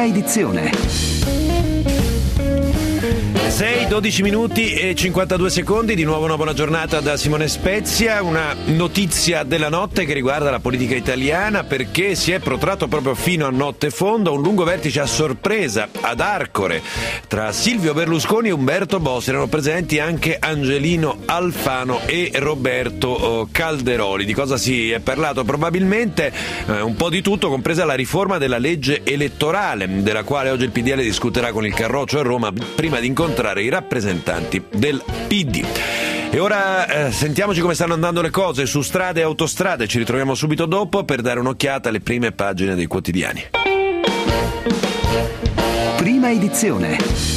edizione. 6, 12 minuti e 52 secondi, di nuovo una buona giornata da Simone Spezia. Una notizia della notte che riguarda la politica italiana, perché si è protratto proprio fino a notte fonda un lungo vertice a sorpresa ad Arcore tra Silvio Berlusconi e Umberto Bossi. Erano presenti anche Angelino Alfano e Roberto Calderoli. Di cosa si è parlato? Probabilmente un po' di tutto, compresa la riforma della legge elettorale, della quale oggi il PDL discuterà con il Carroccio a Roma prima di incontrare i rappresentanti del PD. E ora sentiamoci come stanno andando le cose su strade e autostrade. Ci ritroviamo subito dopo per dare un'occhiata alle prime pagine dei quotidiani. Prima edizione.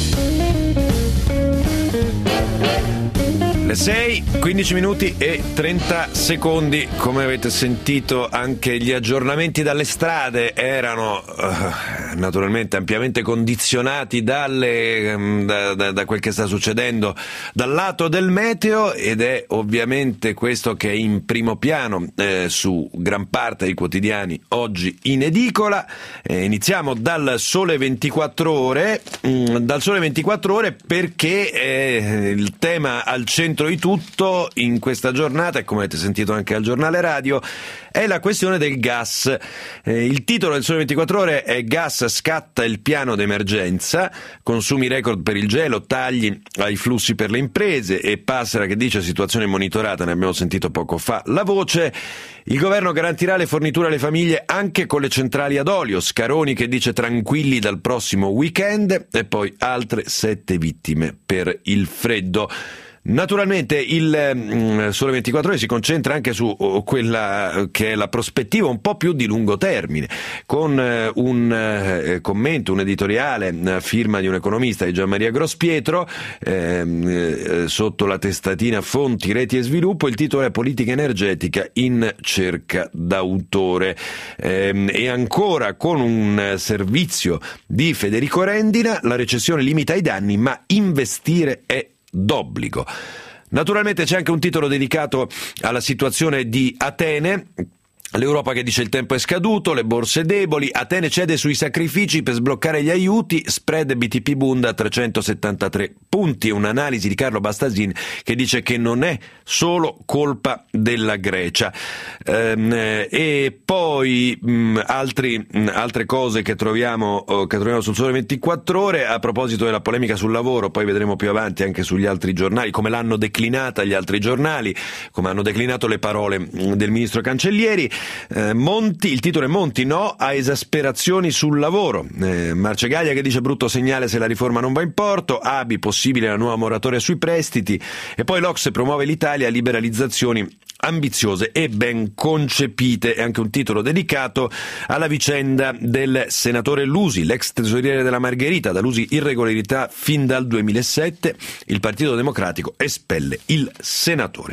Le 6, 15 minuti e 30 secondi. Come avete sentito, anche gli aggiornamenti dalle strade erano naturalmente ampiamente condizionati da quel che sta succedendo dal lato del meteo, ed è ovviamente questo che è in primo piano su gran parte dei quotidiani oggi in edicola. Iniziamo dal Sole 24 Ore. Dal Sole 24 Ore perché il tema al centro di tutto in questa giornata, e come avete sentito anche al giornale radio, è la questione del gas. Il titolo del Sole 24 Ore è: gas scatta il piano d'emergenza, consumi record per il gelo, tagli ai flussi per le imprese, e Passera che dice situazione monitorata, ne abbiamo sentito poco fa la voce. Il governo garantirà le forniture alle famiglie anche con le centrali ad olio, Scaroni che dice tranquilli dal prossimo weekend, e poi altre 7 vittime per il freddo. Naturalmente il Sole 24 Ore si concentra anche su quella che è la prospettiva un po' più di lungo termine, con un commento, un editoriale a firma di un economista, di Gianmaria Grospietro, sotto la testatina Fonti, reti e sviluppo. Il titolo è Politica energetica in cerca d'autore, e ancora con un servizio di Federico Rendina: la recessione limita i danni ma investire è d'obbligo. Naturalmente c'è anche un titolo dedicato alla situazione di Atene. L'Europa che dice il tempo è scaduto, le borse deboli, Atene cede sui sacrifici per sbloccare gli aiuti, spread BTP Bund a 373 punti. Un'analisi di Carlo Bastasin che dice che non è solo colpa della Grecia. E poi altre cose che troviamo sul Sole 24 Ore a proposito della polemica sul lavoro. Poi vedremo più avanti anche sugli altri giornali come l'hanno declinata gli altri giornali, come hanno declinato le parole del ministro Cancellieri. Il titolo è Monti no a esasperazioni sul lavoro, Marcegaglia che dice brutto segnale se la riforma non va in porto, ABI possibile la nuova moratoria sui prestiti, e poi l'Ocse promuove l'Italia a liberalizzazioni ambiziose e ben concepite. È anche un titolo dedicato alla vicenda del senatore Lusi, l'ex tesoriere della Margherita. Da Lusi irregolarità fin dal 2007, il Partito Democratico espelle il senatore.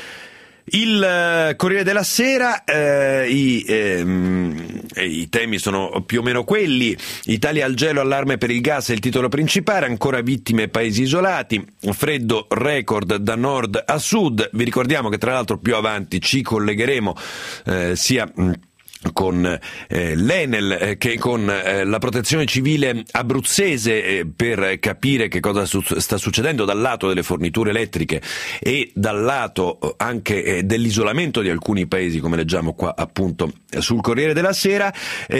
Il Corriere della Sera, i temi sono più o meno quelli. Italia al gelo, allarme per il gas è il titolo principale, ancora vittime paesi isolati, freddo record da nord a sud. Vi ricordiamo che tra l'altro più avanti ci collegheremo sia con l'Enel che con la protezione civile abruzzese per capire che cosa sta succedendo dal lato delle forniture elettriche e dal lato anche dell'isolamento di alcuni paesi, come leggiamo qua appunto sul Corriere della Sera.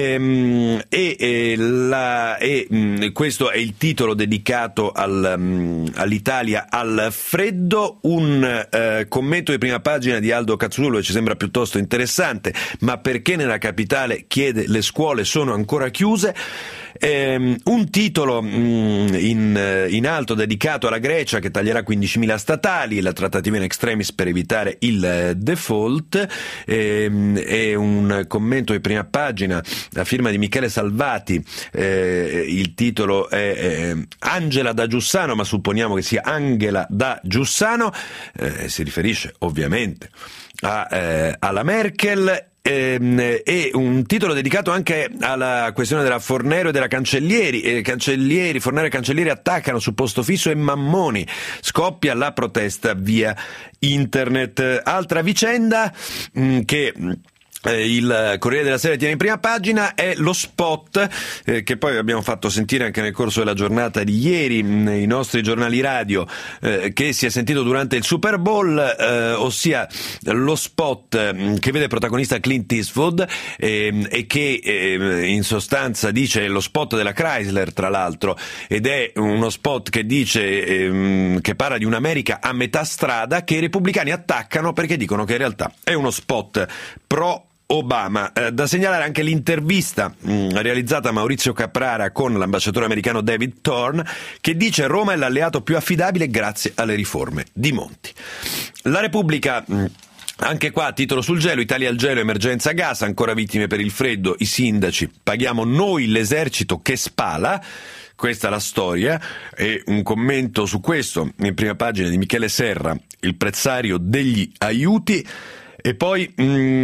Questo è il titolo dedicato all'Italia al freddo. Un commento di prima pagina di Aldo Cazzullo che ci sembra piuttosto interessante: ma perché nella capitale, chiede, le scuole sono ancora chiuse. Un titolo in alto dedicato alla Grecia che taglierà 15.000 statali, la trattativa in extremis per evitare il default, e un commento di prima pagina a firma di Michele Salvati. Il titolo è Angela da Giussano, ma supponiamo che sia Angela da Giussano. Si riferisce ovviamente alla Merkel. E un titolo dedicato anche alla questione della Fornero e della Cancellieri. Fornero e Cancellieri attaccano su posto fisso e Mammoni, scoppia la protesta via internet. Altra vicenda che il Corriere della Sera tiene in prima pagina è lo spot che poi abbiamo fatto sentire anche nel corso della giornata di ieri nei nostri giornali radio, che si è sentito durante il Super Bowl, ossia lo spot che vede protagonista Clint Eastwood e che in sostanza dice lo spot della Chrysler, tra l'altro, ed è uno spot che dice che parla di un'America a metà strada che i repubblicani attaccano perché dicono che in realtà è uno spot pro Obama. Da segnalare anche l'intervista realizzata a Maurizio Caprara con l'ambasciatore americano David Thorne, che dice Roma è l'alleato più affidabile grazie alle riforme di Monti. La Repubblica, anche qua titolo sul gelo, Italia al gelo, emergenza gas, ancora vittime per il freddo, i sindaci, paghiamo noi l'esercito che spala. Questa è la storia, e un commento su questo in prima pagina di Michele Serra, il prezzario degli aiuti. E poi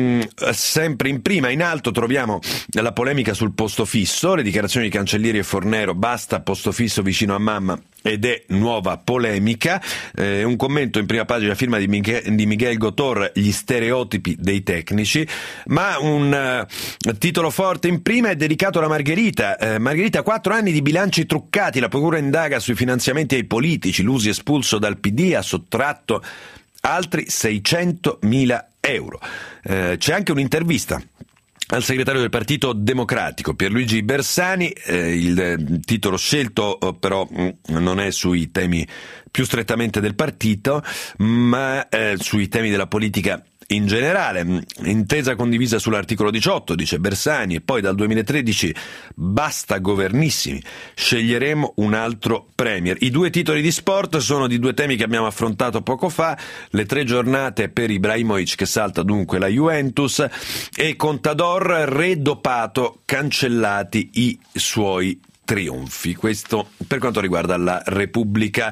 sempre in prima, in alto, troviamo la polemica sul posto fisso, le dichiarazioni di Cancellieri e Fornero, basta posto fisso vicino a mamma ed è nuova polemica. Un commento in prima pagina, firma di Miguel Gotor, gli stereotipi dei tecnici, ma un titolo forte in prima è dedicato alla Margherita. Margherita, 4 anni di bilanci truccati, la procura indaga sui finanziamenti ai politici, Lusi espulso dal PD, ha sottratto altri 600.000 euro. C'è anche un'intervista al segretario del Partito Democratico Pierluigi Bersani, il titolo scelto però non è sui temi più strettamente del partito, ma sui temi della politica in generale. Intesa condivisa sull'articolo 18, dice Bersani, e poi dal 2013 basta governissimi, sceglieremo un altro premier. I 2 titoli di sport sono di 2 temi che abbiamo affrontato poco fa, le 3 giornate per Ibrahimovic che salta dunque la Juventus, e Contador redopato, cancellati i suoi trionfi. Questo per quanto riguarda la Repubblica.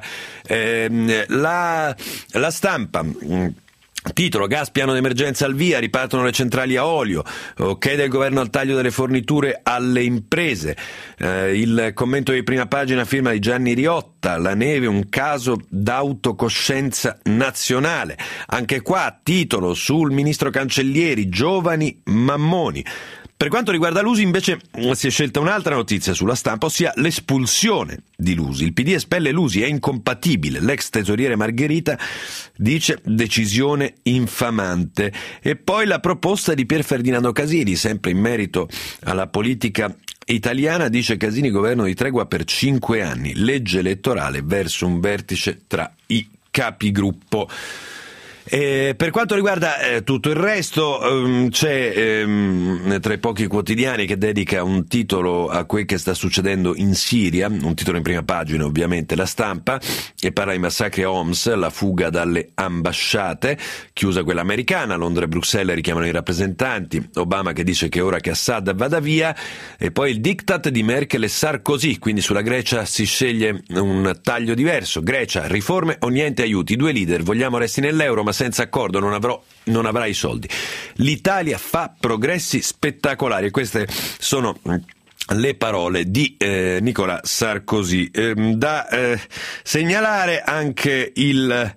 La Stampa, titolo, gas piano d'emergenza al via, ripartono le centrali a olio, ok del governo al taglio delle forniture alle imprese. Il commento di prima pagina, firma di Gianni Riotta, la neve un caso d'autocoscienza nazionale. Anche qua titolo sul ministro Cancellieri, giovani mammoni. Per quanto riguarda Lusi invece si è scelta un'altra notizia sulla Stampa, ossia l'espulsione di Lusi. Il PD espelle Lusi, è incompatibile. L'ex tesoriere Margherita dice decisione infamante. E poi la proposta di Pier Ferdinando Casini, sempre in merito alla politica italiana, dice Casini governo di tregua per 5 anni, legge elettorale verso un vertice tra i capigruppo. Per quanto riguarda tutto il resto, c'è tra i pochi quotidiani che dedica un titolo a quel che sta succedendo in Siria, un titolo in prima pagina ovviamente, La Stampa, che parla di massacri a Homs, la fuga dalle ambasciate, chiusa quella americana, Londra e Bruxelles richiamano i rappresentanti, Obama che dice che è ora che Assad vada via, e poi il diktat di Merkel e Sarkozy, quindi sulla Grecia si sceglie un taglio diverso, Grecia, riforme o niente aiuti, i 2 leader, vogliamo resti nell'euro ma senza accordo non avrà i soldi. L'Italia fa progressi spettacolari, e queste sono le parole di Nicolas Sarkozy. Da segnalare anche il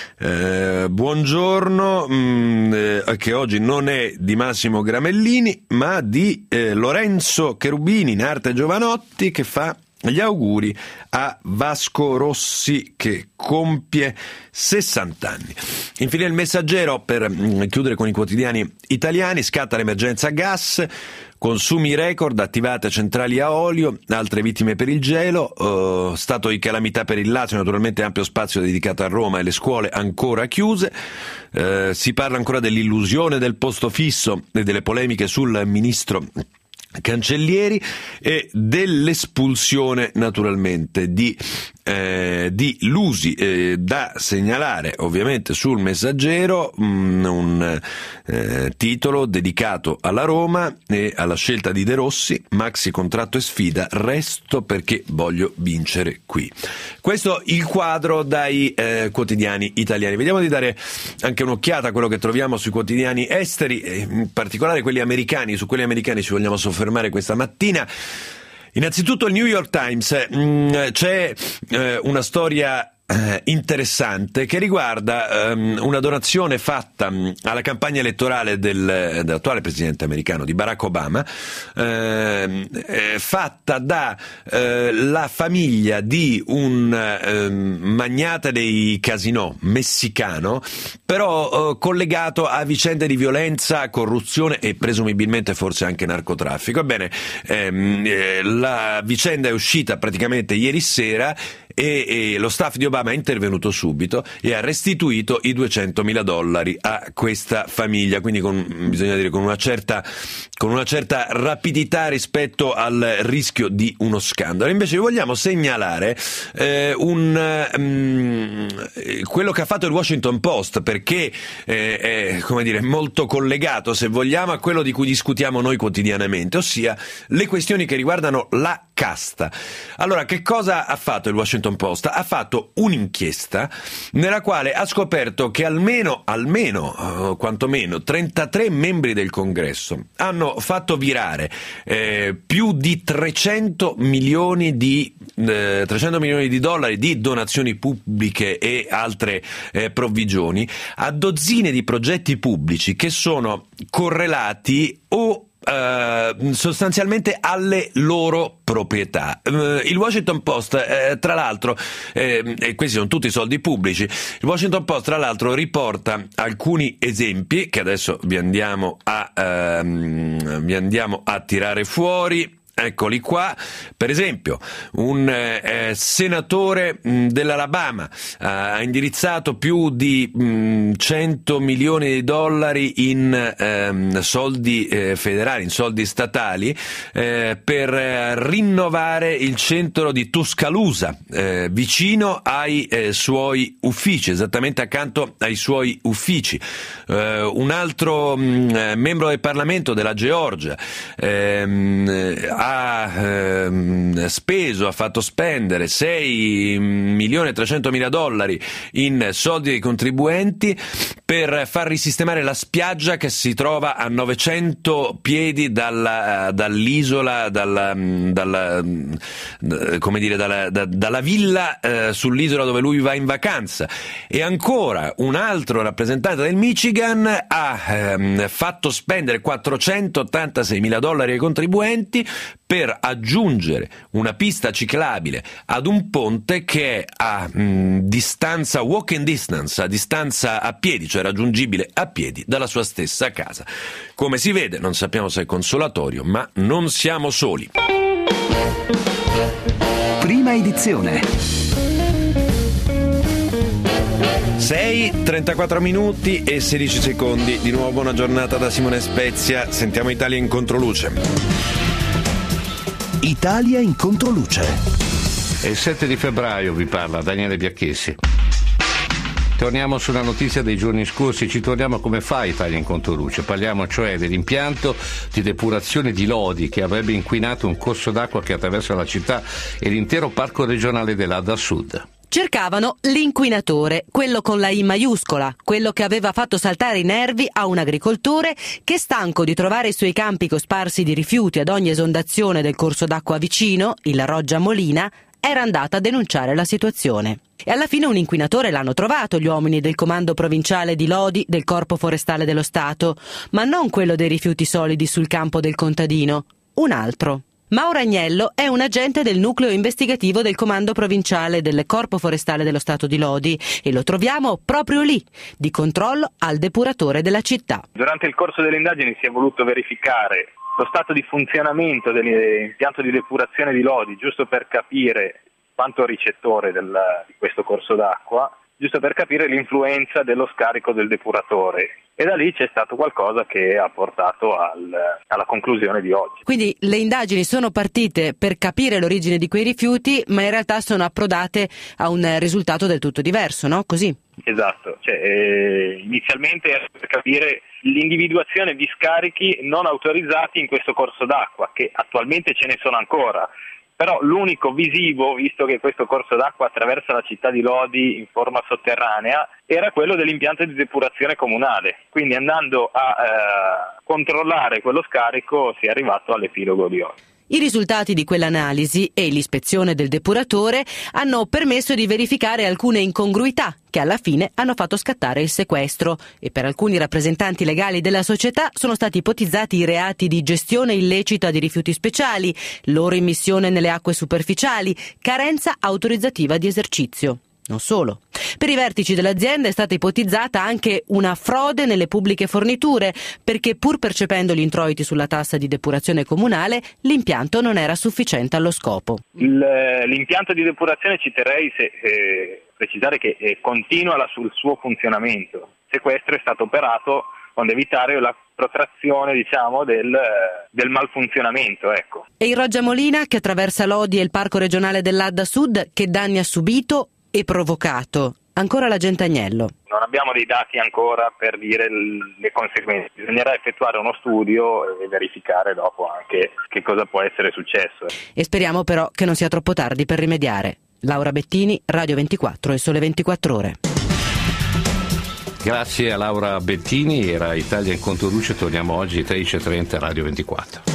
buongiorno che oggi non è di Massimo Gramellini ma di Lorenzo Cherubini in arte Giovanotti, che fa gli auguri a Vasco Rossi che compie 60 anni. Infine il Messaggero, per chiudere con i quotidiani italiani, scatta l'emergenza gas, consumi record, attivate centrali a olio, altre vittime per il gelo, stato di calamità per il Lazio, naturalmente ampio spazio dedicato a Roma e le scuole ancora chiuse. Si parla ancora dell'illusione del posto fisso e delle polemiche sul ministro Cancellieri e dell'espulsione naturalmente di Lusi. Da segnalare ovviamente sul Messaggero un titolo dedicato alla Roma e alla scelta di De Rossi, maxi contratto e sfida, resto perché voglio vincere qui. Questo il quadro dai quotidiani italiani. Vediamo di dare anche un'occhiata a quello che troviamo sui quotidiani esteri, in particolare quelli americani. Su quelli americani ci vogliamo soffermare questa mattina. Innanzitutto il New York Times, c'è una storia interessante che riguarda una donazione fatta alla campagna elettorale dell'attuale presidente americano, di Barack Obama, fatta da la famiglia di un magnate dei casinò messicano, però collegato a vicende di violenza, corruzione e presumibilmente forse anche narcotraffico. Ebbene, la vicenda è uscita praticamente ieri sera e lo staff di Obama è intervenuto subito e ha restituito i $200.000 a questa famiglia, quindi bisogna dire con una certa rapidità rispetto al rischio di uno scandalo. Invece vogliamo segnalare quello che ha fatto il Washington Post, perché è, come dire, molto collegato, se vogliamo, a quello di cui discutiamo noi quotidianamente, ossia le questioni che riguardano la casta. Allora, che cosa ha fatto il Washington Post? Ha fatto un'inchiesta nella quale ha scoperto che almeno quantomeno 33 membri del Congresso hanno fatto virare più di 300 milioni di dollari di donazioni pubbliche e altre provvigioni a dozzine di progetti pubblici che sono correlati o sostanzialmente alle loro proprietà. Il Washington Post, tra l'altro, e questi sono tutti soldi pubblici, il Washington Post tra l'altro riporta alcuni esempi che adesso vi andiamo a tirare fuori. Eccoli qua. Per esempio, un senatore dell'Alabama ha indirizzato più di $100 milioni in soldi federali, in soldi statali, per rinnovare il centro di Tuscaloosa, vicino ai suoi uffici, esattamente accanto ai suoi uffici. Un altro membro del Parlamento della Georgia ha fatto spendere $6.300.000 in soldi dei contribuenti per far risistemare la spiaggia che si trova a 900 piedi dall'isola, dalla villa sull'isola dove lui va in vacanza. E ancora un altro rappresentante del Michigan ha fatto spendere $486.000 ai contribuenti per aggiungere una pista ciclabile ad un ponte che è a distanza, walking distance, a distanza a piedi, cioè raggiungibile a piedi dalla sua stessa casa. Come si vede, non sappiamo se è consolatorio, ma non siamo soli. Prima edizione. 6:34 minuti e 16 secondi. Di nuovo buona giornata da Simone Spezia. Sentiamo Italia in controluce. Italia in controluce. È il 7 di febbraio, vi parla Daniele Biacchessi. Torniamo sulla notizia dei giorni scorsi, ci torniamo come fa Italia in controluce. Parliamo cioè dell'impianto di depurazione di Lodi che avrebbe inquinato un corso d'acqua che attraversa la città e l'intero parco regionale dell'Adda Sud. Cercavano l'inquinatore, quello con la I maiuscola, quello che aveva fatto saltare i nervi a un agricoltore che, stanco di trovare i suoi campi cosparsi di rifiuti ad ogni esondazione del corso d'acqua vicino, il Roggia Molina, era andato a denunciare la situazione. E alla fine un inquinatore l'hanno trovato gli uomini del comando provinciale di Lodi del Corpo Forestale dello Stato, ma non quello dei rifiuti solidi sul campo del contadino, un altro. Mauro Agnello è un agente del nucleo investigativo del comando provinciale del Corpo Forestale dello Stato di Lodi e lo troviamo proprio lì, di controllo al depuratore della città. Durante il corso delle indagini si è voluto verificare lo stato di funzionamento dell'impianto di depurazione di Lodi, giusto per capire quanto ricettore di questo corso d'acqua, giusto per capire l'influenza dello scarico del depuratore. E da lì c'è stato qualcosa che ha portato alla conclusione di oggi. Quindi le indagini sono partite per capire l'origine di quei rifiuti, ma in realtà sono approdate a un risultato del tutto diverso, no? Così? Esatto, inizialmente era per capire l'individuazione di scarichi non autorizzati in questo corso d'acqua, che attualmente ce ne sono ancora. Però l'unico visivo, visto che questo corso d'acqua attraversa la città di Lodi in forma sotterranea, era quello dell'impianto di depurazione comunale. Quindi andando a controllare quello scarico si è arrivato all'epilogo di oggi. I risultati di quell'analisi e l'ispezione del depuratore hanno permesso di verificare alcune incongruità che alla fine hanno fatto scattare il sequestro e per alcuni rappresentanti legali della società sono stati ipotizzati i reati di gestione illecita di rifiuti speciali, loro immissione nelle acque superficiali, carenza autorizzativa di esercizio. Non solo. Per i vertici dell'azienda è stata ipotizzata anche una frode nelle pubbliche forniture, perché pur percependo gli introiti sulla tassa di depurazione comunale, l'impianto non era sufficiente allo scopo. L'impianto di depurazione ci terrei precisare che continua sul suo funzionamento. Il sequestro è stato operato onde evitare la protrazione, del malfunzionamento, ecco. E il Roggia Molina, che attraversa Lodi e il Parco regionale dell'Adda Sud, che danni ha subito e provocato? Ancora la gente Agnello. Non abbiamo dei dati ancora per dire le conseguenze, bisognerà effettuare uno studio e verificare dopo anche che cosa può essere successo. E speriamo però che non sia troppo tardi per rimediare. Laura Bettini, Radio 24 e Sole 24 Ore. Grazie a Laura Bettini, era Italia in Conto Luce, torniamo oggi 13:30 Radio 24.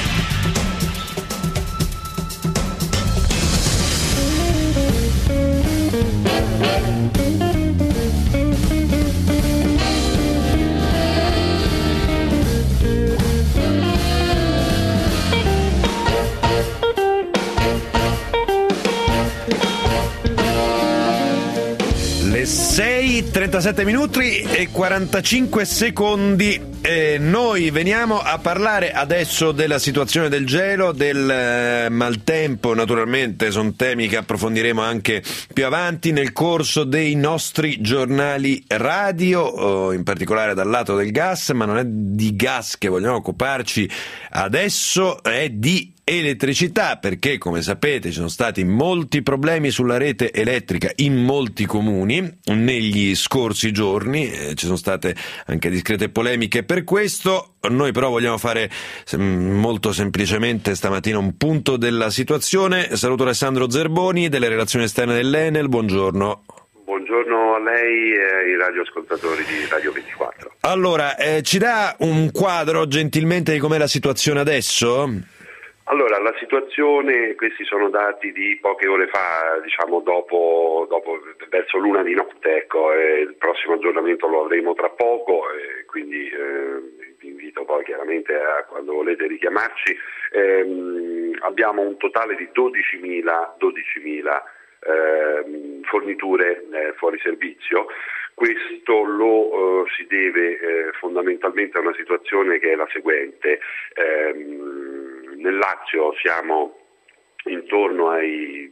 Le 6:37 minuti e 45 secondi. Noi veniamo a parlare adesso della situazione del gelo, del maltempo. Naturalmente sono temi che approfondiremo anche più avanti nel corso dei nostri giornali radio, in particolare dal lato del gas, ma non è di gas che vogliamo occuparci adesso, è di elettricità, perché come sapete ci sono stati molti problemi sulla rete elettrica in molti comuni negli scorsi giorni, ci sono state anche discrete polemiche per questo. Noi però vogliamo fare molto semplicemente stamattina un punto della situazione. Saluto Alessandro Zerboni delle relazioni esterne dell'Enel, buongiorno. Buongiorno a lei e ai radioascoltatori di Radio 24. Allora, ci dà un quadro gentilmente di com'è la situazione adesso? Allora, la situazione, questi sono dati di poche ore fa, dopo verso l'una di notte, ecco, il prossimo aggiornamento lo avremo tra poco, quindi vi invito poi chiaramente a quando volete richiamarci. Abbiamo un totale di 12.000 forniture fuori servizio. Questo lo si deve fondamentalmente a una situazione che è la seguente. Nel Lazio siamo intorno ai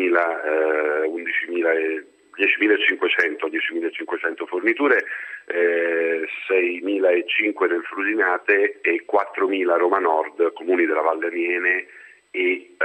10.500 forniture, 6.500 nel Frusinate e 4.000 a Roma Nord, comuni della Valle Aniene e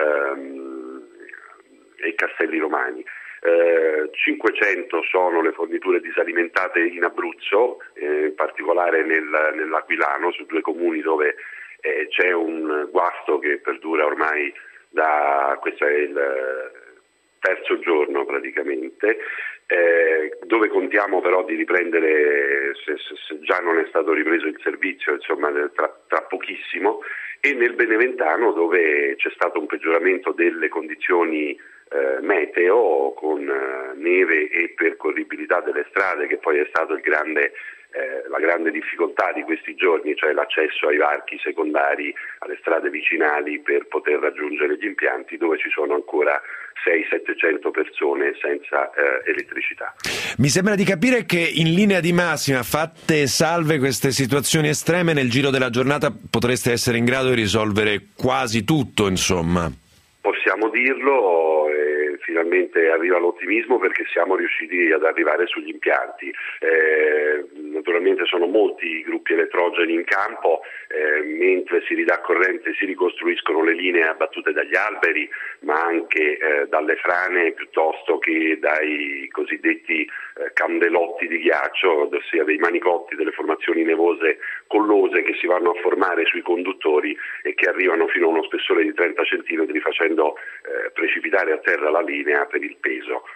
Castelli Romani. 500 sono le forniture disalimentate in Abruzzo, in particolare nell'Aquilano, su due comuni dove c'è un guasto che perdura ormai questo è il terzo giorno praticamente, dove contiamo però di riprendere, se già non è stato ripreso il servizio, insomma tra pochissimo, e nel Beneventano dove c'è stato un peggioramento delle condizioni meteo con neve e percorribilità delle strade, che poi è stato la grande difficoltà di questi giorni, cioè l'accesso ai varchi secondari, alle strade vicinali per poter raggiungere gli impianti dove ci sono ancora 600-700 persone senza elettricità. Mi sembra di capire che in linea di massima, fatte salve queste situazioni estreme, nel giro della giornata potreste essere in grado di risolvere quasi tutto, insomma. Possiamo dirlo, finalmente arriva l'ottimismo perché siamo riusciti ad arrivare sugli impianti. Naturalmente sono molti i gruppi elettrogeni in campo, mentre si ridà corrente si ricostruiscono le linee abbattute dagli alberi, ma anche dalle frane piuttosto che dai cosiddetti candelotti di ghiaccio, ossia dei manicotti, delle formazioni nevose collose che si vanno a formare sui conduttori e che arrivano fino a uno spessore di 30 centimetri facendo precipitare a terra la linea per il peso.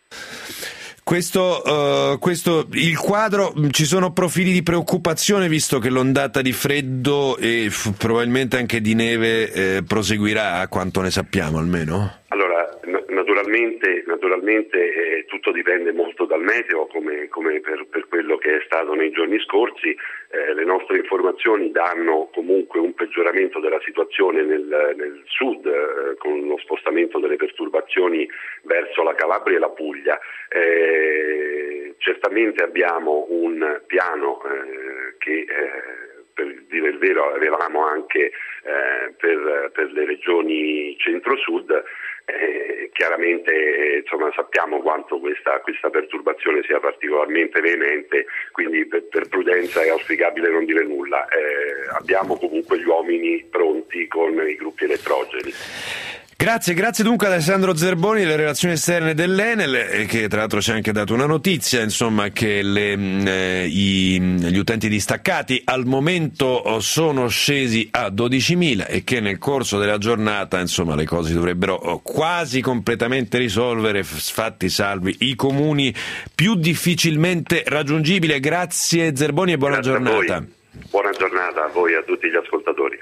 Il quadro, ci sono profili di preoccupazione visto che l'ondata di freddo e probabilmente anche di neve proseguirà, a quanto ne sappiamo almeno? Allora, naturalmente tutto dipende molto dal meteo, come per quello che è stato nei giorni scorsi. Le nostre informazioni danno comunque un peggioramento della situazione nel sud, con lo spostamento delle perturbazioni verso la Calabria e la Puglia. Certamente abbiamo un piano che per dire il vero avevamo anche per le regioni centro-sud. Chiaramente sappiamo quanto questa perturbazione sia particolarmente veemente, quindi per prudenza è auspicabile non dire nulla. Abbiamo comunque gli uomini pronti con i gruppi elettrogeni. Grazie dunque ad Alessandro Zerboni delle relazioni esterne dell'Enel, che tra l'altro ci ha anche dato una notizia, insomma, che gli utenti distaccati al momento sono scesi a 12.000 e che nel corso della giornata, insomma, le cose si dovrebbero quasi completamente risolvere, fatti salvi i comuni più difficilmente raggiungibili. Grazie Zerboni e buona giornata. Buona giornata a voi e a tutti gli ascoltatori.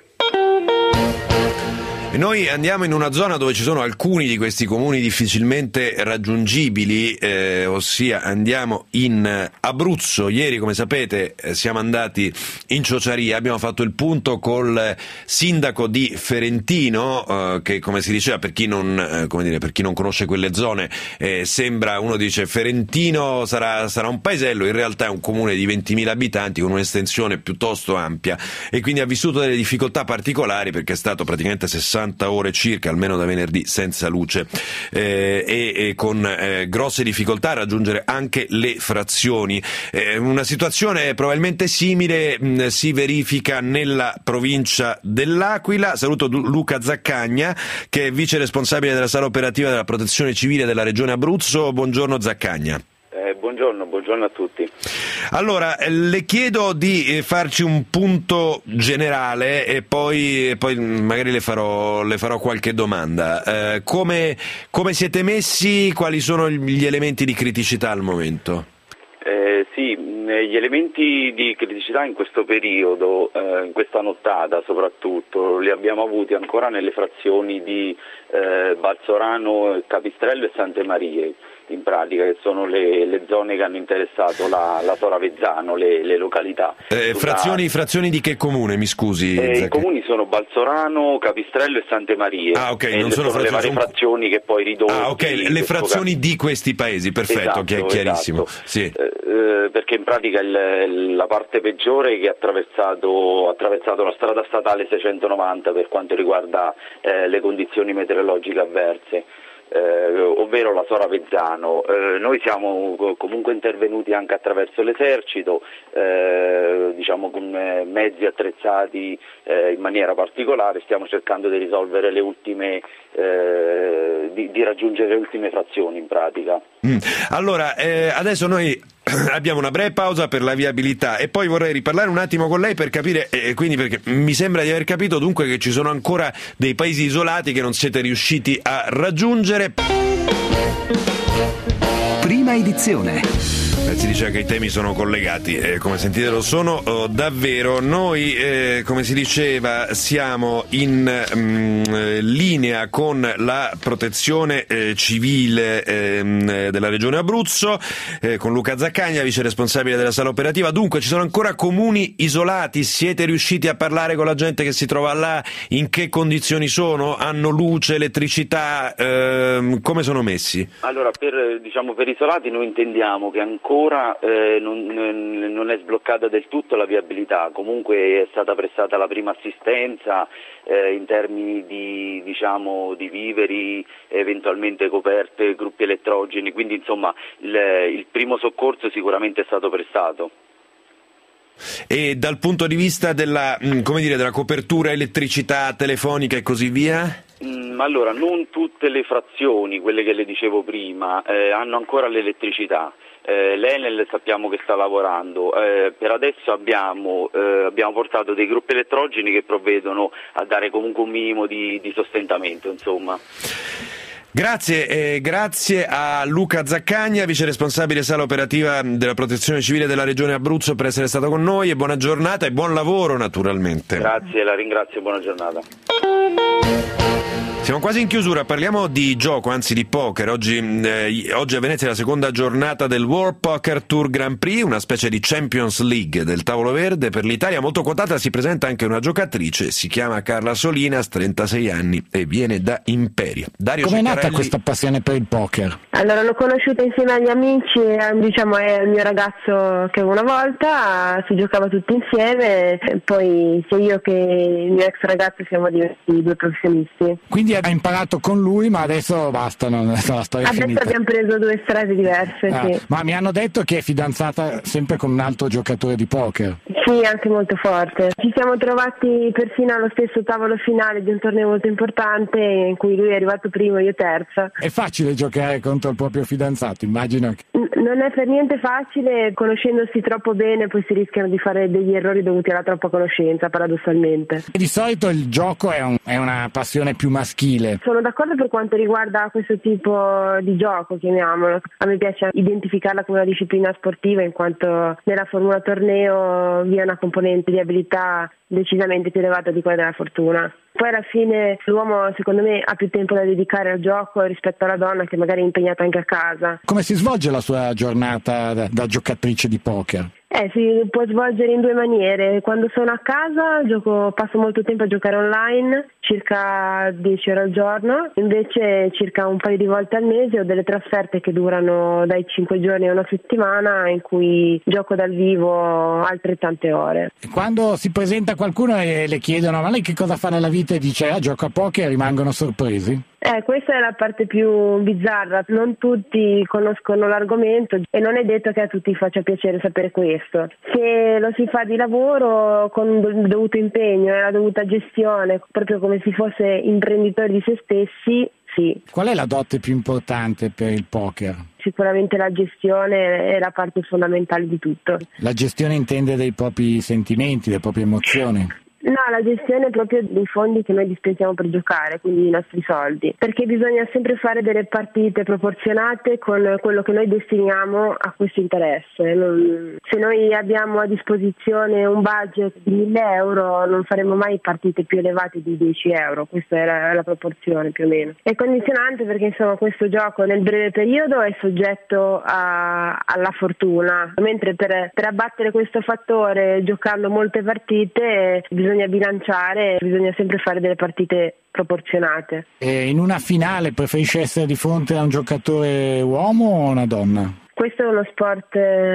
E noi andiamo in una zona dove ci sono alcuni di questi comuni difficilmente raggiungibili, ossia andiamo in Abruzzo. Ieri, come sapete, siamo andati in Ciociaria, abbiamo fatto il punto col sindaco di Ferentino, che, come si diceva, per chi non conosce quelle zone, sembra, uno dice Ferentino sarà un paesello, in realtà è un comune di 20.000 abitanti con un'estensione piuttosto ampia e quindi ha vissuto delle difficoltà particolari perché è stato praticamente 60 ore circa, almeno da venerdì, senza luce e con grosse difficoltà a raggiungere anche le frazioni. Una situazione probabilmente simile si verifica nella provincia dell'Aquila. Saluto Luca Zaccagna, che è vice responsabile della sala operativa della protezione civile della regione Abruzzo. Buongiorno Zaccagna. Buongiorno a tutti. Allora, le chiedo di farci un punto generale e poi magari le farò qualche domanda. Come siete messi? Quali sono gli elementi di criticità al momento? Sì, gli elementi di criticità in questo periodo, in questa nottata soprattutto, li abbiamo avuti ancora nelle frazioni di Balsorano, Capistrello e Sante Marie, in pratica, che sono le zone che hanno interessato la Soravezzano, le località. Frazioni di che comune, mi scusi? I comuni sono Balsorano, Capistrello e Sante Marie. Ah, ok, non sono le varie frazioni che poi ridotti. Ah, ok, le frazioni di questi paesi, perfetto, esatto, che è chiarissimo. Esatto. Sì. Perché in pratica la parte peggiore che ha attraversato la strada statale 690 per quanto riguarda le condizioni meteorologiche avverse. Ovvero la Soravezzano. Noi siamo comunque intervenuti anche attraverso l'esercito, con mezzi attrezzati in maniera particolare. Stiamo cercando di risolvere le ultime, di raggiungere le ultime frazioni in pratica. Allora, adesso noi abbiamo una breve pausa per la viabilità e poi vorrei riparlare un attimo con lei per capire, quindi, perché mi sembra di aver capito dunque che ci sono ancora dei paesi isolati che non siete riusciti a raggiungere. Prima edizione. Si dice che i temi sono collegati, come sentite lo sono davvero. Noi, come si diceva, siamo in linea con la protezione civile della regione Abruzzo, con Luca Zaccagna, vice responsabile della sala operativa. Dunque, ci sono ancora comuni isolati? Siete riusciti a parlare con la gente che si trova là? In che condizioni sono? Hanno luce, elettricità? Come sono messi? Allora, per isolati noi intendiamo che ancora non è sbloccata del tutto la viabilità, comunque è stata prestata la prima assistenza in termini di viveri, eventualmente coperte, gruppi elettrogeni, quindi insomma il primo soccorso sicuramente è stato prestato. E dal punto di vista della copertura elettricità, telefonica e così via? Allora, non tutte le frazioni, quelle che le dicevo prima, hanno ancora l'elettricità. L'Enel sappiamo che sta lavorando, per adesso abbiamo portato dei gruppi elettrogeni che provvedono a dare comunque un minimo di sostentamento, insomma. Grazie a Luca Zaccagna, vice responsabile sala operativa della Protezione Civile della Regione Abruzzo, per essere stato con noi, e buona giornata e buon lavoro naturalmente. Grazie, la ringrazio, buona giornata. Siamo quasi in chiusura, parliamo di gioco, anzi di poker. Oggi a Venezia è la seconda giornata del World Poker Tour Grand Prix, una specie di Champions League del tavolo verde. Per l'Italia molto quotata si presenta anche una giocatrice, si chiama Carla Solinas, 36 anni e viene da Imperia. Dario Com'è Ceccarelli... nata questa passione per il poker? Allora, l'ho conosciuta insieme agli amici, diciamo è il mio ragazzo che una volta si giocava tutti insieme, e poi sia io che il mio ex ragazzo siamo diventati 2 professionisti. Quindi ha imparato con lui, ma adesso basta, la storia è finita. Adesso abbiamo preso 2 strade diverse, sì. Ma mi hanno detto che è fidanzata sempre con un altro giocatore di poker. Sì, anche molto forte. Ci siamo trovati persino allo stesso tavolo finale di un torneo molto importante in cui lui è arrivato primo e io terza. È facile giocare contro il proprio fidanzato, immagino. Non è per niente facile, conoscendosi troppo bene poi si rischiano di fare degli errori dovuti alla troppa conoscenza, paradossalmente. Di solito il gioco è una passione più maschile. Sono d'accordo per quanto riguarda questo tipo di gioco, chiamiamolo. A me piace identificarla come una disciplina sportiva, in quanto nella formula torneo vi è una componente di abilità decisamente più elevata di quella della fortuna. Poi alla fine l'uomo, secondo me, ha più tempo da dedicare al gioco rispetto alla donna, che magari è impegnata anche a casa. Come si svolge la sua giornata da giocatrice di poker? Si può svolgere in 2 maniere. Quando sono a casa passo molto tempo a giocare online, circa 10 ore al giorno, invece circa un paio di volte al mese ho delle trasferte che durano dai 5 giorni a una settimana, in cui gioco dal vivo altrettante ore. E quando si presenta qualcuno e le chiedono ma lei che cosa fa nella vita e dice gioco a poker, rimangono sorpresi? Questa è la parte più bizzarra, non tutti conoscono l'argomento e non è detto che a tutti faccia piacere sapere questo. Se lo si fa di lavoro con il dovuto impegno e la dovuta gestione, proprio come si fosse imprenditori di se stessi, sì. Qual è la dote più importante per il poker? Sicuramente la gestione è la parte fondamentale di tutto. La gestione intende dei propri sentimenti, delle proprie emozioni? No, la gestione proprio dei fondi che noi dispensiamo per giocare, quindi i nostri soldi, perché bisogna sempre fare delle partite proporzionate con quello che noi destiniamo a questo interesse. Se noi abbiamo a disposizione un budget di 1.000 euro non faremo mai partite più elevate di 10 euro, questa è la proporzione più o meno. È condizionante perché insomma questo gioco nel breve periodo è soggetto alla fortuna, mentre per abbattere questo fattore giocando molte partite bisogna bilanciare, bisogna sempre fare delle partite proporzionate. E in una finale preferisce essere di fronte a un giocatore uomo o una donna? Questo è uno sport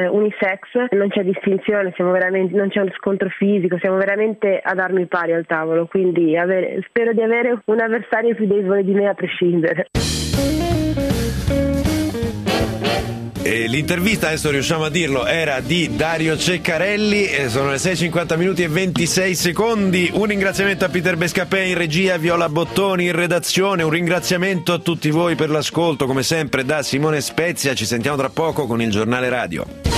unisex, non c'è distinzione, non c'è uno scontro fisico, siamo veramente ad armi pari al tavolo, quindi spero di avere un avversario più debole di me a prescindere. E l'intervista, adesso riusciamo a dirlo, era di Dario Ceccarelli, sono le 6:50 minuti e 26 secondi. Un ringraziamento a Peter Bescapè in regia, Viola Bottoni in redazione, un ringraziamento a tutti voi per l'ascolto, come sempre da Simone Spezia. Ci sentiamo tra poco con il giornale radio.